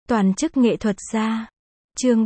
toàn chức nghệ thuật gia. Chương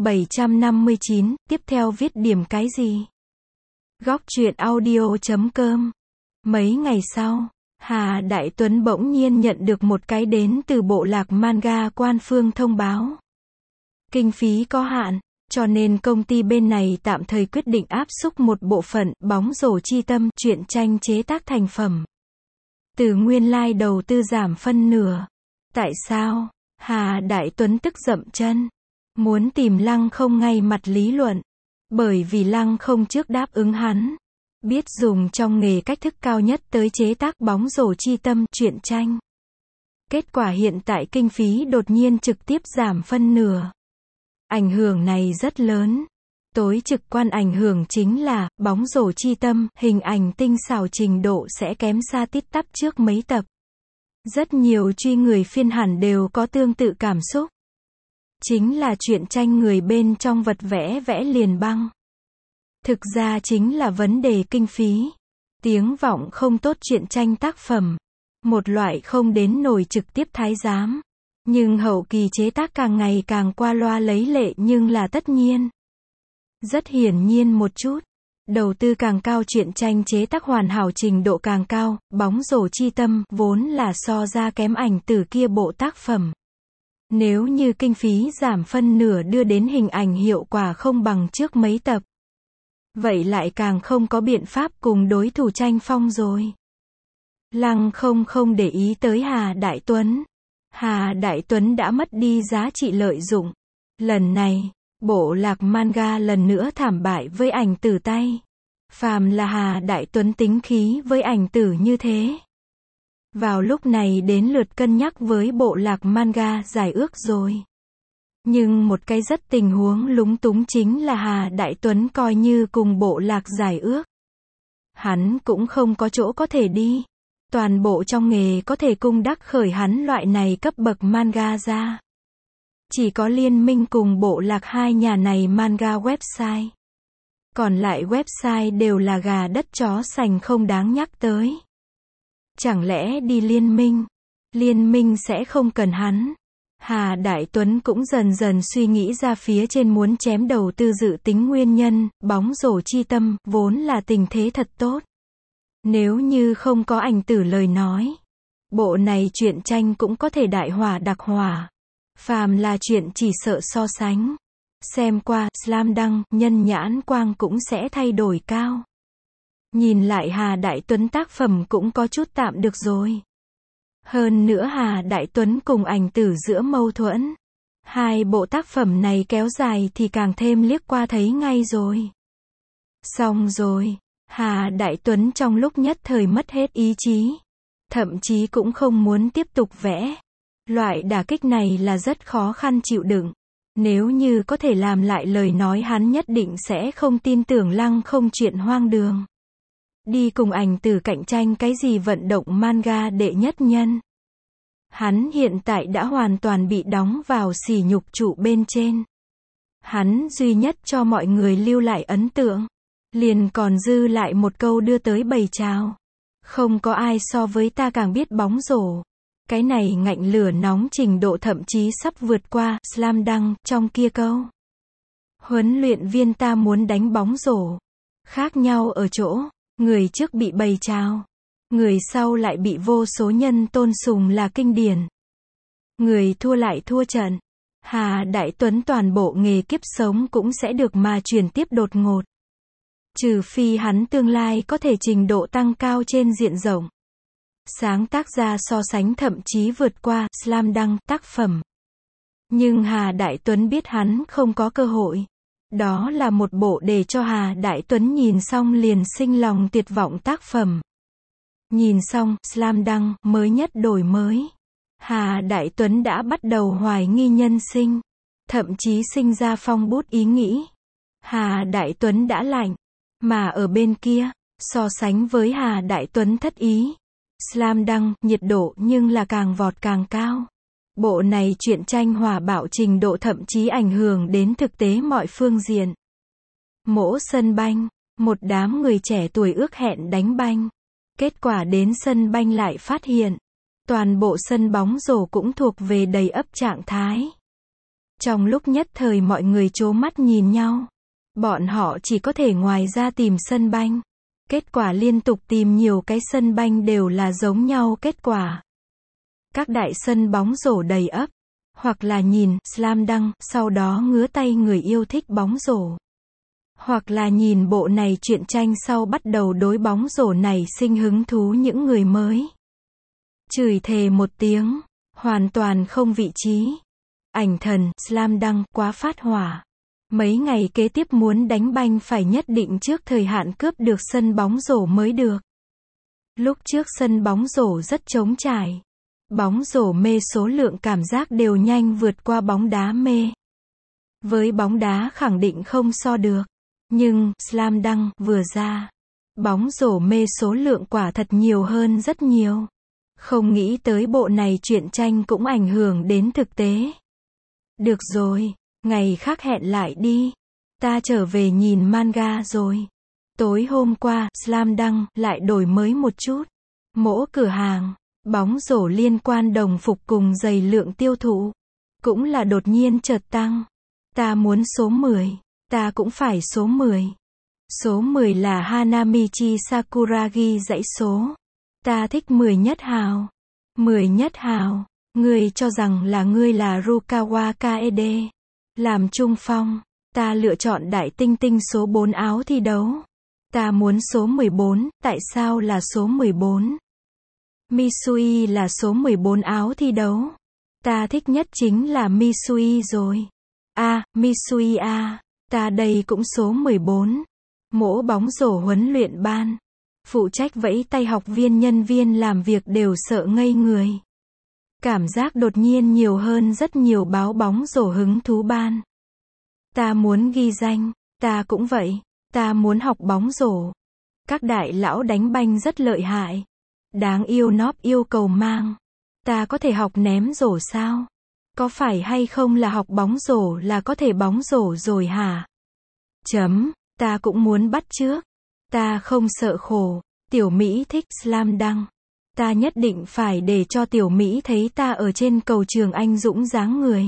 759, tiếp theo viết điểm cái gì? Góc truyện audio.com. Mấy ngày sau, Hà Đại Tuấn bỗng nhiên nhận được một cái đến từ bộ lạc manga Quan Phương thông báo. Kinh phí có hạn, cho nên công ty bên này tạm thời quyết định áp xúc một bộ phận Bóng rổ chi tâm truyện tranh chế tác thành phẩm. Từ nguyên lai đầu tư giảm phân nửa. Tại sao? Hà Đại Tuấn tức dậm chân. Muốn tìm Lăng Không ngay mặt lý luận. Bởi vì Lăng Không trước đáp ứng hắn. Biết dùng trong nghề cách thức cao nhất tới chế tác Bóng rổ chi tâm truyện tranh. Kết quả hiện tại kinh phí đột nhiên trực tiếp giảm phân nửa. Ảnh hưởng này rất lớn. Tối trực quan ảnh hưởng chính là, Bóng rổ chi tâm, hình ảnh tinh xảo trình độ sẽ kém xa tít tắp trước mấy tập. Rất nhiều truy người phiên hẳn đều có tương tự cảm xúc. Chính là truyện tranh người bên trong vật vẽ vẽ liền băng. Thực ra chính là vấn đề kinh phí. Tiếng vọng không tốt truyện tranh tác phẩm. Một loại không đến nổi trực tiếp thái giám. Nhưng hậu kỳ chế tác càng ngày càng qua loa lấy lệ nhưng là tất nhiên. Rất hiển nhiên một chút. Đầu tư càng cao truyện tranh chế tác hoàn hảo trình độ càng cao, Bóng rổ chi tâm, vốn là so ra kém ảnh từ kia bộ tác phẩm. Nếu như kinh phí giảm phân nửa đưa đến hình ảnh hiệu quả không bằng trước mấy tập. Vậy lại càng không có biện pháp cùng đối thủ tranh phong rồi. Lăng không để ý tới Hà Đại Tuấn. Hà Đại Tuấn đã mất đi giá trị lợi dụng. Lần này, bộ lạc manga lần nữa thảm bại với ảnh tử tay. Phàm là Hà Đại Tuấn tính khí với ảnh tử như thế. Vào lúc này đến lượt cân nhắc với bộ lạc manga giải ước rồi. Nhưng một cái rất tình huống lúng túng chính là Hà Đại Tuấn coi như cùng bộ lạc giải ước. Hắn cũng không có chỗ có thể đi. Toàn bộ trong nghề có thể cung đắc khởi hắn loại này cấp bậc manga ra. Chỉ có liên minh cùng bộ lạc hai nhà này manga website. Còn lại website đều là gà đất chó sành không đáng nhắc tới. Chẳng lẽ đi liên minh sẽ không cần hắn. Hà Đại Tuấn cũng dần dần suy nghĩ ra phía trên muốn chém đầu tư dự tính nguyên nhân, Bóng rổ chi tâm, vốn là tình thế thật tốt. Nếu như không có ảnh tử lời nói, bộ này truyện tranh cũng có thể đại hỏa đặc hỏa. Phàm là chuyện chỉ sợ so sánh. Xem qua, slam dunk, nhân nhãn quang cũng sẽ thay đổi cao. Nhìn lại Hà Đại Tuấn tác phẩm cũng có chút tạm được rồi. Hơn nữa Hà Đại Tuấn cùng ảnh tử giữa mâu thuẫn. Hai bộ tác phẩm này kéo dài thì càng thêm liếc qua thấy ngay rồi. Xong rồi, Hà Đại Tuấn trong lúc nhất thời mất hết ý chí. Thậm chí cũng không muốn tiếp tục vẽ. Loại đả kích này là rất khó khăn chịu đựng. Nếu như có thể làm lại lời nói hắn nhất định sẽ không tin tưởng Lăng Không chuyện hoang đường. Đi cùng ảnh tử cạnh tranh cái gì vận động manga đệ nhất nhân. Hắn hiện tại đã hoàn toàn bị đóng vào sỉ nhục trụ bên trên. Hắn duy nhất cho mọi người lưu lại ấn tượng. Liền còn dư lại một câu đưa tới bầy chào. Không có ai so với ta càng biết bóng rổ. Cái này ngạnh lửa nóng trình độ thậm chí sắp vượt qua slam dunk trong kia câu. Huấn luyện viên ta muốn đánh bóng rổ. Khác nhau ở chỗ, người trước bị bầy chào. Người sau lại bị vô số nhân tôn sùng là kinh điển. Người thua lại thua trận. Hà Đại Tuấn toàn bộ nghề kiếp sống cũng sẽ được mà chuyển tiếp đột ngột. Trừ phi hắn tương lai có thể trình độ tăng cao trên diện rộng. Sáng tác ra so sánh thậm chí vượt qua slam dunk tác phẩm. Nhưng Hà Đại Tuấn biết hắn không có cơ hội. Đó là một bộ để cho Hà Đại Tuấn nhìn xong liền sinh lòng tuyệt vọng tác phẩm. Nhìn xong slam dunk mới nhất đổi mới. Hà Đại Tuấn đã bắt đầu hoài nghi nhân sinh. Thậm chí sinh ra phong bút ý nghĩ. Hà Đại Tuấn đã lạnh. Mà ở bên kia, so sánh với Hà Đại Tuấn thất ý. Slam dunk, nhiệt độ nhưng là càng vọt càng cao. Bộ này truyện tranh hỏa bạo trình độ thậm chí ảnh hưởng đến thực tế mọi phương diện. Mỗ sân banh, một đám người trẻ tuổi ước hẹn đánh banh. Kết quả đến sân banh lại phát hiện. Toàn bộ sân bóng rổ cũng thuộc về đầy ắp trạng thái. Trong lúc nhất thời mọi người trố mắt nhìn nhau. Bọn họ chỉ có thể ngoài ra tìm sân banh. Kết quả liên tục tìm nhiều cái sân banh đều là giống nhau kết quả. Các đại sân bóng rổ đầy ắp. Hoặc là nhìn slam dunk, sau đó ngứa tay người yêu thích bóng rổ. Hoặc là nhìn bộ này truyện tranh sau bắt đầu đối bóng rổ này sinh hứng thú những người mới. Chửi thề một tiếng, hoàn toàn không vị trí. Ảnh thần, slam dunk, quá phát hỏa. Mấy ngày kế tiếp muốn đánh banh phải nhất định trước thời hạn cướp được sân bóng rổ mới được. Lúc trước sân bóng rổ rất trống trải. Bóng rổ mê số lượng cảm giác đều nhanh vượt qua bóng đá mê. Với bóng đá khẳng định không so được. Nhưng, slam dunk vừa ra. Bóng rổ mê số lượng quả thật nhiều hơn rất nhiều. Không nghĩ tới bộ này truyện tranh cũng ảnh hưởng đến thực tế. Được rồi, ngày khác hẹn lại đi. Ta trở về nhìn manga rồi. Tối hôm qua, slam dunk lại đổi mới một chút. Mỗi cửa hàng, bóng rổ liên quan đồng phục cùng giày lượng tiêu thụ. Cũng là đột nhiên chợt tăng. Ta muốn số 10. Ta cũng phải số 10. Số 10 là Hanamichi Sakuragi dãy số. Ta thích 10 nhất hào. 10 nhất hào. Ngươi cho rằng là ngươi là Rukawa Kaede. Làm trung phong. Ta lựa chọn đại tinh tinh số 4 áo thi đấu. Ta muốn số 14, tại sao là số 14? Misui là số 14 áo thi đấu. Ta thích nhất chính là Misui rồi. Misui ta đây cũng số 14. Mỗi bóng rổ huấn luyện ban. Phụ trách vẫy tay học viên nhân viên làm việc đều sợ ngây người. Cảm giác đột nhiên nhiều hơn rất nhiều báo bóng rổ hứng thú ban. Ta muốn ghi danh, ta cũng vậy, ta muốn học bóng rổ. Các đại lão đánh banh rất lợi hại. Đáng yêu nóp yêu cầu mang. Ta có thể học ném rổ sao? Có phải hay không là học bóng rổ là có thể bóng rổ rồi hả? Ta cũng muốn bắt chước. Ta không sợ khổ. Tiểu Mỹ thích slam dunk. Ta nhất định phải để cho Tiểu Mỹ thấy ta ở trên cầu trường anh dũng dáng người.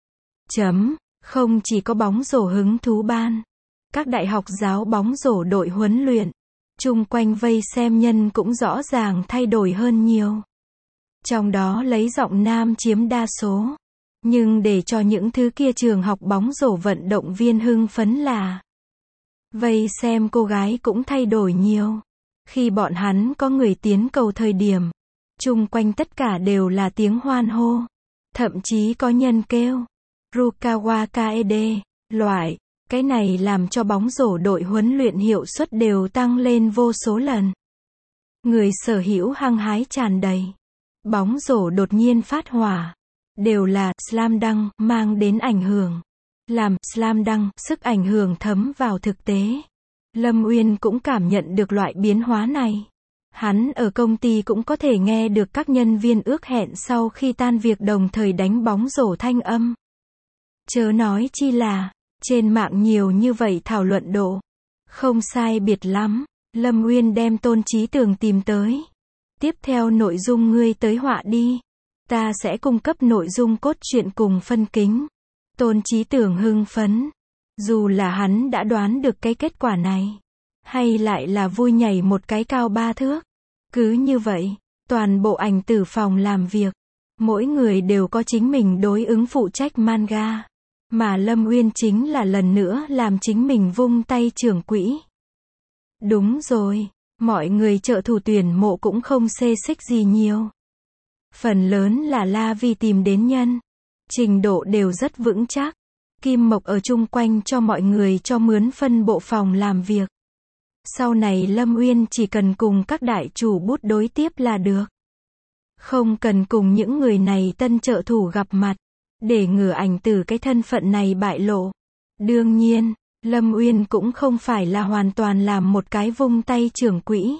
Không chỉ có bóng rổ hứng thú ban. Các đại học giáo bóng rổ đội huấn luyện. Chung quanh vây xem nhân cũng rõ ràng thay đổi hơn nhiều. Trong đó lấy giọng nam chiếm đa số. Nhưng để cho những thứ kia trường học bóng rổ vận động viên hưng phấn là vây xem cô gái cũng thay đổi nhiều. Khi bọn hắn có người tiến cầu thời điểm, chung quanh tất cả đều là tiếng hoan hô. Thậm chí có nhân kêu Rukawa Kaede, loại. Cái này làm cho bóng rổ đội huấn luyện hiệu suất đều tăng lên vô số lần. Người sở hữu hăng hái tràn đầy. Bóng rổ đột nhiên phát hỏa. Đều là slam dunk mang đến ảnh hưởng. Làm slam dunk, sức ảnh hưởng thấm vào thực tế. Lâm Uyên cũng cảm nhận được loại biến hóa này. Hắn ở công ty cũng có thể nghe được các nhân viên ước hẹn sau khi tan việc đồng thời đánh bóng rổ thanh âm. Chớ nói chi là, trên mạng nhiều như vậy thảo luận độ. Không sai biệt lắm, Lâm Uyên đem Tôn Chí Tường tìm tới. Tiếp theo nội dung ngươi tới họa đi. Ta sẽ cung cấp nội dung cốt truyện cùng phân kính. Tôn Chí Tường hưng phấn. Dù là hắn đã đoán được cái kết quả này. Hay lại là vui nhảy một cái cao 3 thước. Cứ như vậy, toàn bộ ảnh tử phòng làm việc. Mỗi người đều có chính mình đối ứng phụ trách manga. Mà Lâm Uyên chính là lần nữa làm chính mình vung tay trưởng quỹ. Đúng rồi, mọi người trợ thủ tuyển mộ cũng không xê xích gì nhiều. Phần lớn là La Vi tìm đến nhân. Trình độ đều rất vững chắc. Kim Mộc ở chung quanh cho mọi người cho mướn phân bộ phòng làm việc. Sau này Lâm Uyên chỉ cần cùng các đại chủ bút đối tiếp là được. Không cần cùng những người này tân trợ thủ gặp mặt. Để ngừa ảnh từ cái thân phận này bại lộ. Đương nhiên, Lâm Uyên cũng không phải là hoàn toàn làm một cái vung tay trưởng quỹ.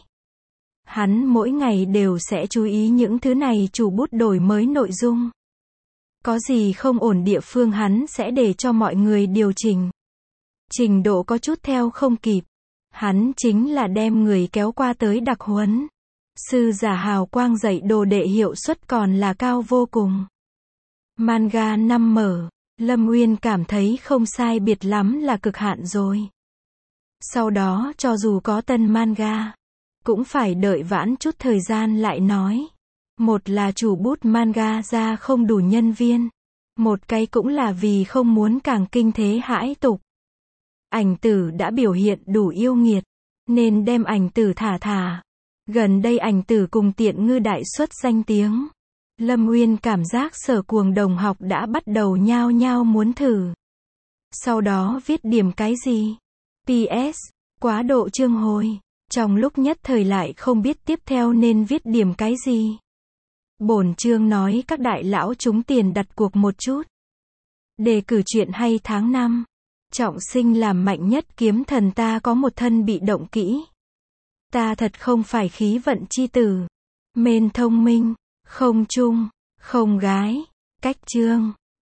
Hắn mỗi ngày đều sẽ chú ý những thứ này chủ bút đổi mới nội dung. Có gì không ổn địa phương hắn sẽ để cho mọi người điều chỉnh. Trình độ có chút theo không kịp. Hắn chính là đem người kéo qua tới đặc huấn. Sư giả hào quang dạy đồ đệ hiệu suất còn là cao vô cùng. Manga 5 mở. Lâm Uyên cảm thấy không sai biệt lắm là cực hạn rồi. Sau đó cho dù có tân manga, cũng phải đợi vãn chút thời gian lại nói. Một là chủ bút manga ra không đủ nhân viên. Một cái cũng là vì không muốn càng kinh thế hãi tục. Ảnh tử đã biểu hiện đủ yêu nghiệt, nên đem ảnh tử thả thả. Gần đây ảnh tử cùng Tiện Ngư đại xuất danh tiếng. Lâm Uyên cảm giác Sở Cuồng đồng học đã bắt đầu nhao nhao muốn thử. Sau đó viết điểm cái gì? PS, quá độ chương hồi. Trong lúc nhất thời lại không biết tiếp theo nên viết điểm cái gì. Bổn chương nói các đại lão trúng tiền đặt cuộc một chút. Đề cử chuyện hay tháng 5. Trọng sinh làm mạnh nhất kiếm thần ta có một thân bị động kỹ. Ta thật không phải khí vận chi tử. Mên thông minh, không trung, không gái. Cách chương.